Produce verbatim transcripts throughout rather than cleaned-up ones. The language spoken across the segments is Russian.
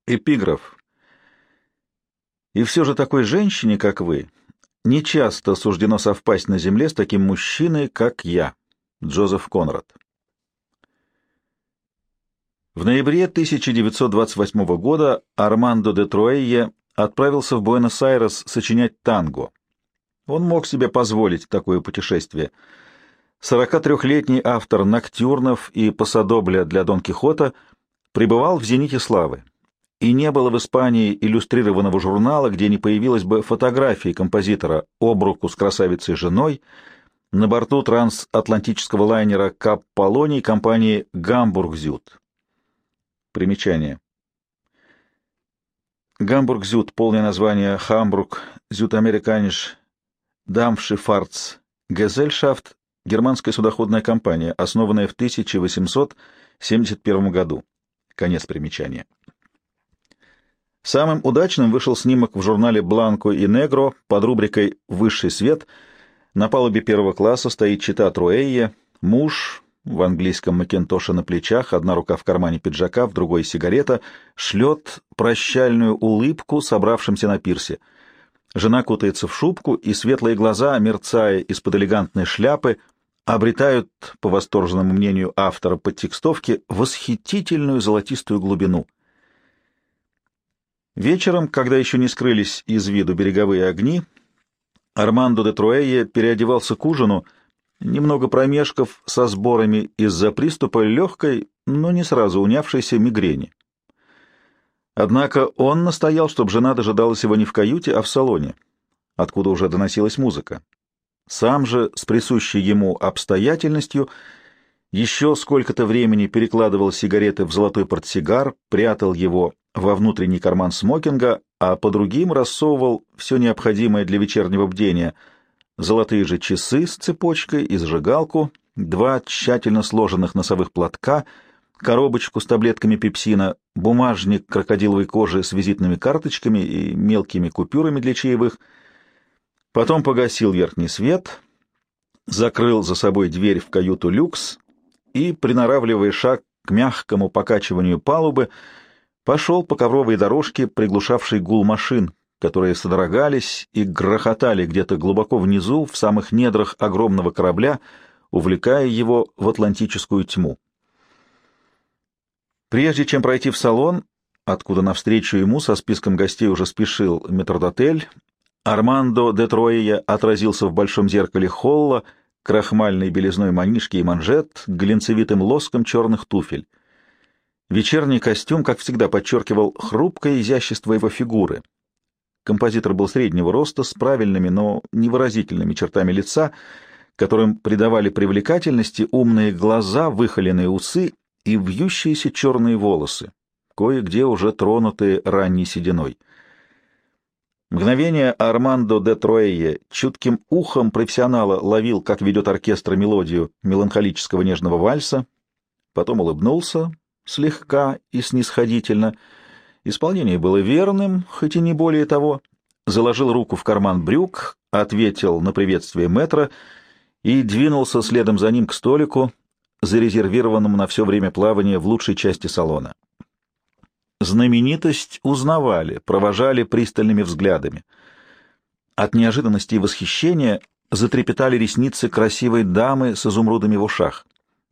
Эпиграф. И все же такой женщине, как вы, нечасто суждено совпасть на земле с таким мужчиной, как я. Джозеф Конрад. В ноябре тысяча девятьсот двадцать восьмого года Армандо де Труэйе отправился в Буэнос-Айрес сочинять танго. Он мог себе позволить такое путешествие. сорокатрёхлетний автор ноктюрнов и пасадобля для Дон Кихота пребывал в зените славы, и не было в Испании иллюстрированного журнала, где не появилась бы фотография композитора об руку с красавицей женой на борту трансатлантического лайнера «Кап Полоний» компании «Гамбург-Зюд». Примечание. «Гамбург-Зюд» — полное название «Хамбург Зюд-Американиш Дамфшиффаhrts Gesellschaft», германская судоходная компания, основанная в тысяча восемьсот семьдесят первом году. Конец примечания. Самым удачным вышел снимок в журнале «Бланко и Негро» под рубрикой «Высший свет». На палубе первого класса стоит чета Труэйе, муж в английском макинтоше на плечах, одна рука в кармане пиджака, в другой сигарета, шлет прощальную улыбку собравшимся на пирсе. Жена кутается в шубку, и светлые глаза, мерцая из-под элегантной шляпы, обретают, по восторженному мнению автора подтекстовки, восхитительную золотистую глубину. Вечером, когда еще не скрылись из виду береговые огни, Армандо де Труэйе переодевался к ужину, немного промешкав со сборами из-за приступа легкой, но не сразу унявшейся мигрени. Однако он настоял, чтобы жена дожидалась его не в каюте, а в салоне, откуда уже доносилась музыка. Сам же, с присущей ему обстоятельностью, еще сколько-то времени перекладывал сигареты в золотой портсигар, прятал его во внутренний карман смокинга, а по другим рассовывал все необходимое для вечернего бдения: золотые же часы с цепочкой и зажигалку, два тщательно сложенных носовых платка, коробочку с таблетками пепсина, бумажник крокодиловой кожи с визитными карточками и мелкими купюрами для чаевых. Потом погасил верхний свет, закрыл за собой дверь в каюту люкс и, приноравливая шаг к мягкому покачиванию палубы, пошел по ковровой дорожке, приглушавшей гул машин, которые содрогались и грохотали где-то глубоко внизу, в самых недрах огромного корабля, увлекая его в атлантическую тьму. Прежде чем пройти в салон, откуда навстречу ему со списком гостей уже спешил метрдотель, Армандо де Труэйе отразился в большом зеркале холла, крахмальной белизной манишки и манжет, глинцевитым лоском черных туфель. Вечерний костюм, как всегда, подчеркивал хрупкое изящество его фигуры. Композитор был среднего роста, с правильными, но невыразительными чертами лица, которым придавали привлекательности умные глаза, выхоленные усы и вьющиеся черные волосы, кое-где уже тронутые ранней сединой. Мгновение Армандо де Труэйе чутким ухом профессионала ловил, как ведет оркестр, мелодию меланхолического нежного вальса, потом улыбнулся слегка и снисходительно. Исполнение было верным, хоть и не более того. Заложил руку в карман брюк, ответил на приветствие мэтра и двинулся следом за ним к столику, зарезервированному на все время плавания в лучшей части салона. Знаменитость узнавали, провожали пристальными взглядами. От неожиданности и восхищения затрепетали ресницы красивой дамы с изумрудами в ушах.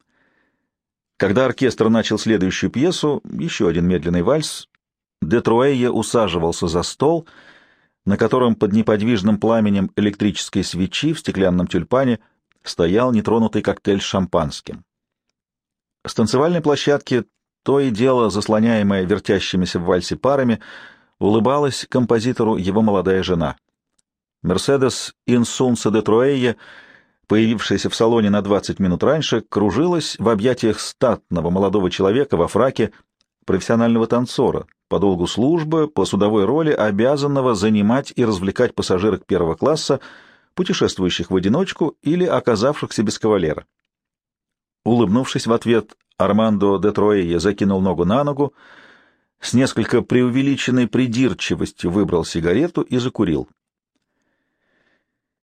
Когда оркестр начал следующую пьесу, еще один медленный вальс, де Труэйе усаживался за стол, на котором под неподвижным пламенем электрической свечи в стеклянном тюльпане стоял нетронутый коктейль с шампанским. С танцевальной площадки, то и дело заслоняемая вертящимися в вальсе парами, улыбалась композитору его молодая жена. Мерседес Инсунса де Труэйе, появившаяся в салоне на двадцать минут раньше, кружилась в объятиях статного молодого человека во фраке, профессионального танцора, по долгу службы, по судовой роли, обязанного занимать и развлекать пассажирок первого класса, путешествующих в одиночку или оказавшихся без кавалера. Улыбнувшись в ответ, Армандо де Труэйе закинул ногу на ногу, с несколько преувеличенной придирчивостью выбрал сигарету и закурил.